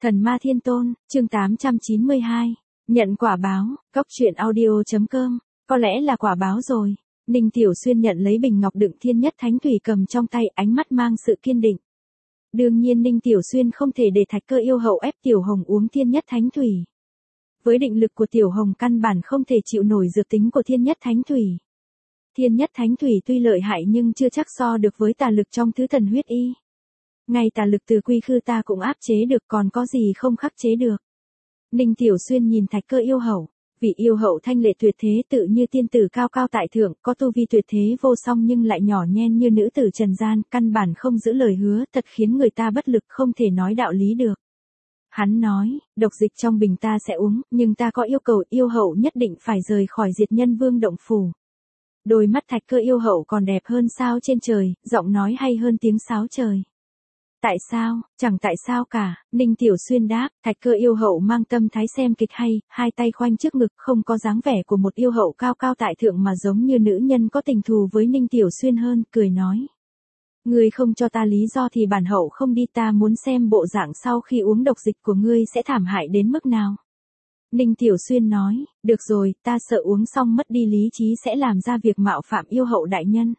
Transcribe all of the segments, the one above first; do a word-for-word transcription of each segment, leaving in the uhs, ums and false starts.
Thần ma thiên tôn, chương tám trăm chín mươi hai. Nhận quả báo, cốc truyện audio chấm com. Có lẽ là quả báo rồi. Ninh Tiểu Xuyên nhận lấy bình ngọc đựng thiên nhất thánh thủy cầm trong tay, ánh mắt mang sự kiên định. Đương nhiên Ninh Tiểu Xuyên không thể để Thạch Cơ yêu hậu ép Tiểu Hồng uống thiên nhất thánh thủy. Với định lực của Tiểu Hồng căn bản không thể chịu nổi dược tính của thiên nhất thánh thủy. Thiên nhất thánh thủy tuy lợi hại nhưng chưa chắc so được với tà lực trong tứ thần huyết y. Ngay tà lực từ quy khư ta cũng áp chế được, còn có gì không khắc chế được. Ninh Tiểu Xuyên nhìn Thạch Cơ yêu hậu, vị yêu hậu thanh lệ tuyệt thế tự như tiên tử cao cao tại thượng, có tu vi tuyệt thế vô song nhưng lại nhỏ nhen như nữ tử trần gian, căn bản không giữ lời hứa, thật khiến người ta bất lực không thể nói đạo lý được. Hắn nói, độc dịch trong bình ta sẽ uống, nhưng ta có yêu cầu yêu hậu nhất định phải rời khỏi Diệt Nhân Vương động phủ. Đôi mắt Thạch Cơ yêu hậu còn đẹp hơn sao trên trời, giọng nói hay hơn tiếng sáo trời. Tại sao, chẳng tại sao cả, Ninh Tiểu Xuyên đáp. Thạch Cơ yêu hậu mang tâm thái xem kịch hay, hai tay khoanh trước ngực, không có dáng vẻ của một yêu hậu cao cao tại thượng mà giống như nữ nhân có tình thù với Ninh Tiểu Xuyên hơn, cười nói. Ngươi không cho ta lý do thì bản hậu không đi, ta muốn xem bộ dạng sau khi uống độc dịch của ngươi sẽ thảm hại đến mức nào. Ninh Tiểu Xuyên nói, được rồi, ta sợ uống xong mất đi lý trí sẽ làm ra việc mạo phạm yêu hậu đại nhân.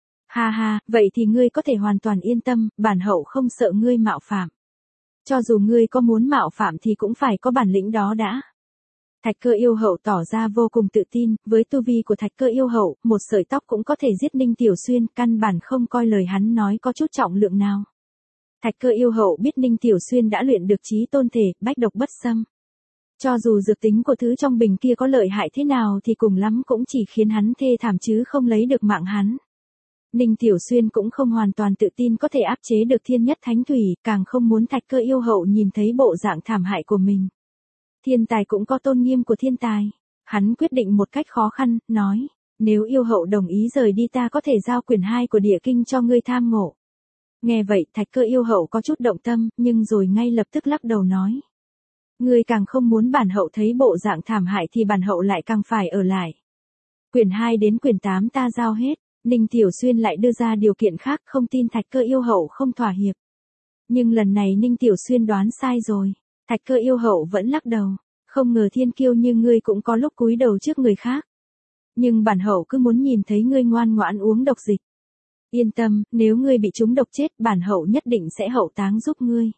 Ha ha, vậy thì ngươi có thể hoàn toàn yên tâm, bản hậu không sợ ngươi mạo phạm. Cho dù ngươi có muốn mạo phạm thì cũng phải có bản lĩnh đó đã. Thạch Cơ yêu hậu tỏ ra vô cùng tự tin, với tu vi của Thạch Cơ yêu hậu, một sợi tóc cũng có thể giết Ninh Tiểu Xuyên, căn bản không coi lời hắn nói có chút trọng lượng nào. Thạch Cơ yêu hậu biết Ninh Tiểu Xuyên đã luyện được chí tôn thể, bách độc bất xâm. Cho dù dược tính của thứ trong bình kia có lợi hại thế nào thì cùng lắm cũng chỉ khiến hắn thê thảm chứ không lấy được mạng hắn. Ninh Tiểu Xuyên cũng không hoàn toàn tự tin có thể áp chế được thiên nhất thánh thủy, càng không muốn Thạch Cơ yêu hậu nhìn thấy bộ dạng thảm hại của mình. Thiên tài cũng có tôn nghiêm của thiên tài. Hắn quyết định một cách khó khăn, nói, nếu yêu hậu đồng ý rời đi ta có thể giao quyển hai của địa kinh cho ngươi tham ngộ. Nghe vậy Thạch Cơ yêu hậu có chút động tâm, nhưng rồi ngay lập tức lắc đầu nói. Ngươi càng không muốn bản hậu thấy bộ dạng thảm hại thì bản hậu lại càng phải ở lại. Quyển hai đến quyển tám ta giao hết. Ninh Tiểu Xuyên lại đưa ra điều kiện khác, không tin Thạch Cơ yêu hậu không thỏa hiệp. Nhưng lần này Ninh Tiểu Xuyên đoán sai rồi. Thạch Cơ yêu hậu vẫn lắc đầu. Không ngờ thiên kiêu như ngươi cũng có lúc cúi đầu trước người khác. Nhưng bản hậu cứ muốn nhìn thấy ngươi ngoan ngoãn uống độc dịch. Yên tâm, nếu ngươi bị trúng độc chết, bản hậu nhất định sẽ hậu táng giúp ngươi.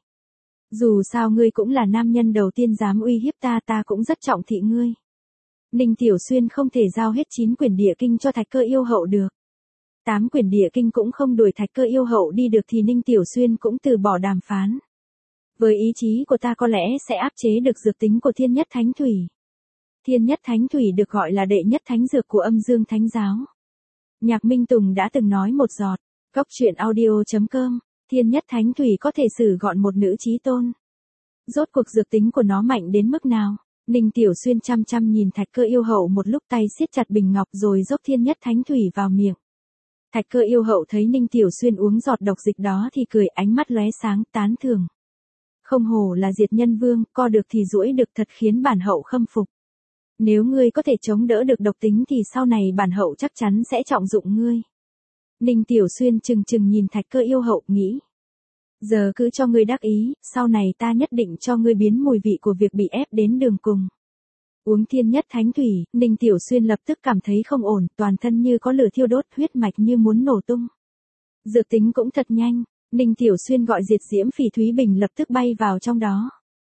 Dù sao ngươi cũng là nam nhân đầu tiên dám uy hiếp ta, ta cũng rất trọng thị ngươi. Ninh Tiểu Xuyên không thể giao hết chín quyển địa kinh cho Thạch Cơ yêu hậu được. Tám quyển địa kinh cũng không đuổi Thạch Cơ yêu hậu đi được thì Ninh Tiểu Xuyên cũng từ bỏ đàm phán. Với ý chí của ta có lẽ sẽ áp chế được dược tính của thiên nhất thánh thủy. Thiên nhất thánh thủy được gọi là đệ nhất thánh dược của âm dương thánh giáo. Nhạc Minh Tùng đã từng nói một giọt, cốc truyện audio chấm com, thiên nhất thánh thủy có thể xử gọn một nữ chí tôn. Rốt cuộc dược tính của nó mạnh đến mức nào? Ninh Tiểu Xuyên chăm chăm nhìn Thạch Cơ yêu hậu một lúc, tay siết chặt bình ngọc rồi dốc thiên nhất thánh thủy vào miệng. Thạch Cơ yêu hậu thấy Ninh Tiểu Xuyên uống giọt độc dịch đó thì cười, ánh mắt lóe sáng, tán thưởng. Không hổ là Diệt Nhân Vương, co được thì duỗi được, thật khiến bản hậu khâm phục. Nếu ngươi có thể chống đỡ được độc tính thì sau này bản hậu chắc chắn sẽ trọng dụng ngươi. Ninh Tiểu Xuyên chừng chừng nhìn Thạch Cơ yêu hậu, nghĩ. Giờ cứ cho ngươi đắc ý, sau này ta nhất định cho ngươi biến mùi vị của việc bị ép đến đường cùng. Uống thiên nhất thánh thủy, Ninh Tiểu Xuyên lập tức cảm thấy không ổn, toàn thân như có lửa thiêu đốt, huyết mạch như muốn nổ tung. Dược tính cũng thật nhanh, Ninh Tiểu Xuyên gọi diệt diễm phỉ thúy bình lập tức bay vào trong đó.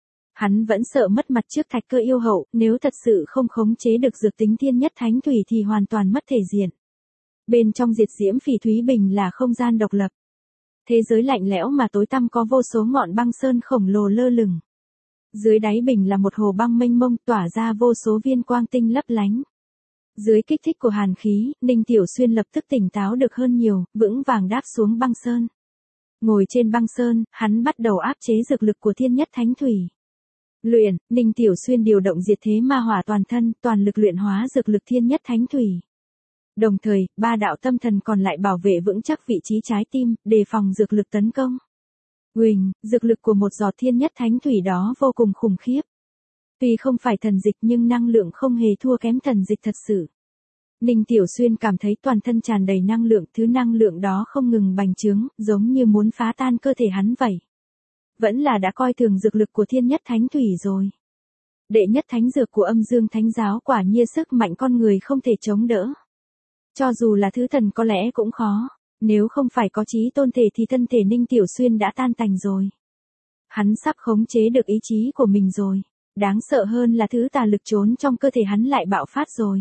Hắn vẫn sợ mất mặt trước Thạch Cơ yêu hậu, nếu thật sự không khống chế được dược tính thiên nhất thánh thủy thì hoàn toàn mất thể diện. Bên trong diệt diễm phỉ thúy bình là không gian độc lập. Thế giới lạnh lẽo mà tối tăm có vô số ngọn băng sơn khổng lồ lơ lửng. Dưới đáy bình là một hồ băng mênh mông tỏa ra vô số viên quang tinh lấp lánh. Dưới kích thích của hàn khí, Ninh Tiểu Xuyên lập tức tỉnh táo được hơn nhiều, vững vàng đáp xuống băng sơn. Ngồi trên băng sơn, hắn bắt đầu áp chế dược lực của thiên nhất thánh thủy. Luyện, Ninh Tiểu Xuyên điều động diệt thế ma hỏa toàn thân, toàn lực luyện hóa dược lực thiên nhất thánh thủy. Đồng thời, ba đạo tâm thần còn lại bảo vệ vững chắc vị trí trái tim, đề phòng dược lực tấn công. Uỳnh, dược lực của một giọt thiên nhất thánh thủy đó vô cùng khủng khiếp. Tuy không phải thần dịch nhưng năng lượng không hề thua kém thần dịch thật sự. Ninh Tiểu Xuyên cảm thấy toàn thân tràn đầy năng lượng, thứ năng lượng đó không ngừng bành trướng, giống như muốn phá tan cơ thể hắn vậy. Vẫn là đã coi thường dược lực của thiên nhất thánh thủy rồi. Đệ nhất thánh dược của âm dương thánh giáo quả nhiên sức mạnh con người không thể chống đỡ. Cho dù là thứ thần có lẽ cũng khó, nếu không phải có chí tôn thể thì thân thể Ninh Tiểu Xuyên đã tan tành rồi. Hắn sắp khống chế được ý chí của mình rồi. Đáng sợ hơn là thứ tà lực trốn trong cơ thể hắn lại bạo phát rồi.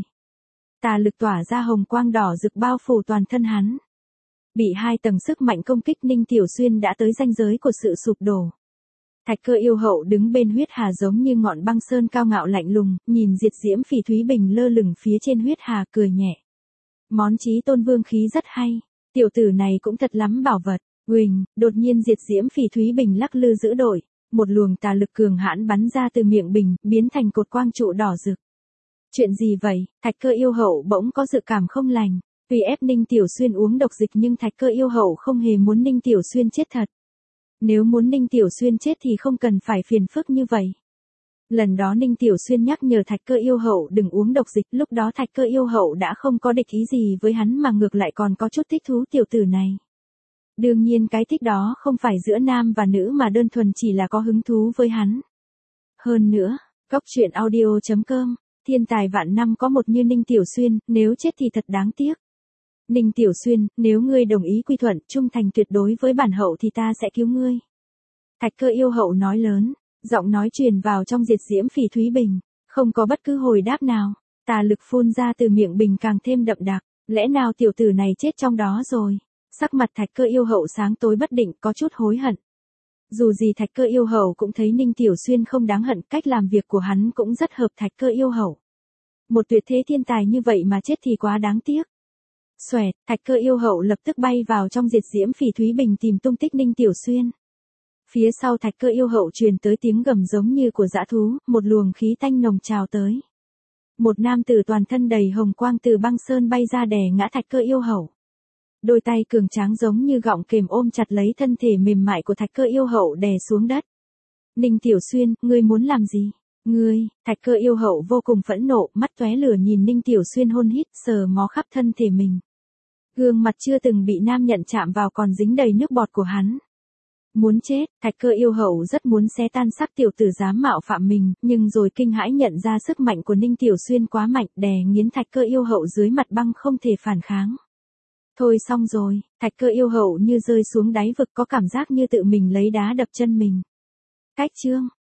Tà lực tỏa ra hồng quang đỏ rực bao phủ toàn thân hắn. Bị hai tầng sức mạnh công kích, Ninh Tiểu Xuyên đã tới ranh giới của sự sụp đổ. Thạch Cơ yêu hậu đứng bên huyết hà giống như ngọn băng sơn cao ngạo lạnh lùng, nhìn diệt diễm phỉ thúy bình lơ lửng phía trên huyết hà cười nhẹ. Món chí tôn vương khí rất hay, tiểu tử này cũng thật lắm bảo vật. Huỳnh, đột nhiên diệt diễm phỉ thúy bình lắc lư giữ đổi, một luồng tà lực cường hãn bắn ra từ miệng bình, biến thành cột quang trụ đỏ rực. Chuyện gì vậy? Thạch Cơ yêu hậu bỗng có dự cảm không lành. Vì ép Ninh Tiểu Xuyên uống độc dịch nhưng Thạch Cơ yêu hậu không hề muốn Ninh Tiểu Xuyên chết thật. Nếu muốn Ninh Tiểu Xuyên chết thì không cần phải phiền phức như vậy. Lần đó Ninh Tiểu Xuyên nhắc nhở Thạch Cơ yêu hậu đừng uống độc dịch, lúc đó Thạch Cơ yêu hậu đã không có địch ý gì với hắn mà ngược lại còn có chút thích thú tiểu tử này. Đương nhiên cái thích đó không phải giữa nam và nữ mà đơn thuần chỉ là có hứng thú với hắn. Hơn nữa, Cốc truyện audio chấm com, thiên tài vạn năm có một như Ninh Tiểu Xuyên, nếu chết thì thật đáng tiếc. Ninh Tiểu Xuyên, nếu ngươi đồng ý quy thuận, trung thành tuyệt đối với bản hậu thì ta sẽ cứu ngươi. Thạch Cơ yêu hậu nói lớn, giọng nói truyền vào trong diệt diễm phỉ thúy bình, không có bất cứ hồi đáp nào, tà lực phun ra từ miệng bình càng thêm đậm đặc, lẽ nào tiểu tử này chết trong đó rồi? Sắc mặt Thạch Cơ yêu hậu sáng tối bất định, có chút hối hận. Dù gì Thạch Cơ yêu hậu cũng thấy Ninh Tiểu Xuyên không đáng hận, cách làm việc của hắn cũng rất hợp Thạch Cơ yêu hậu. Một tuyệt thế thiên tài như vậy mà chết thì quá đáng tiếc. Xoẹt, Thạch Cơ yêu hậu lập tức bay vào trong diệt diễm phỉ thúy bình tìm tung tích Ninh Tiểu Xuyên. Phía sau Thạch Cơ yêu hậu truyền tới tiếng gầm giống như của dã thú, một luồng khí tanh nồng trào tới. Một nam tử toàn thân đầy hồng quang từ băng sơn bay ra đè ngã Thạch Cơ yêu hậu. Đôi tay cường tráng giống như gọng kềm ôm chặt lấy thân thể mềm mại của Thạch Cơ yêu hậu đè xuống đất. Ninh Tiểu Xuyên, ngươi muốn làm gì? Ngươi, Thạch Cơ yêu hậu vô cùng phẫn nộ, mắt tóe lửa nhìn Ninh Tiểu Xuyên hôn hít, sờ mó khắp thân thể mình. Gương mặt chưa từng bị nam nhận chạm vào còn dính đầy nước bọt của hắn. Muốn chết, Thạch Cơ yêu hậu rất muốn xé tan xác tiểu tử dám mạo phạm mình, nhưng rồi kinh hãi nhận ra sức mạnh của Ninh Tiểu Xuyên quá mạnh, đè nghiến Thạch Cơ yêu hậu dưới mặt băng không thể phản kháng. Thôi xong rồi, Thạch Cơ yêu hậu như rơi xuống đáy vực, có cảm giác như tự mình lấy đá đập chân mình. Cách chương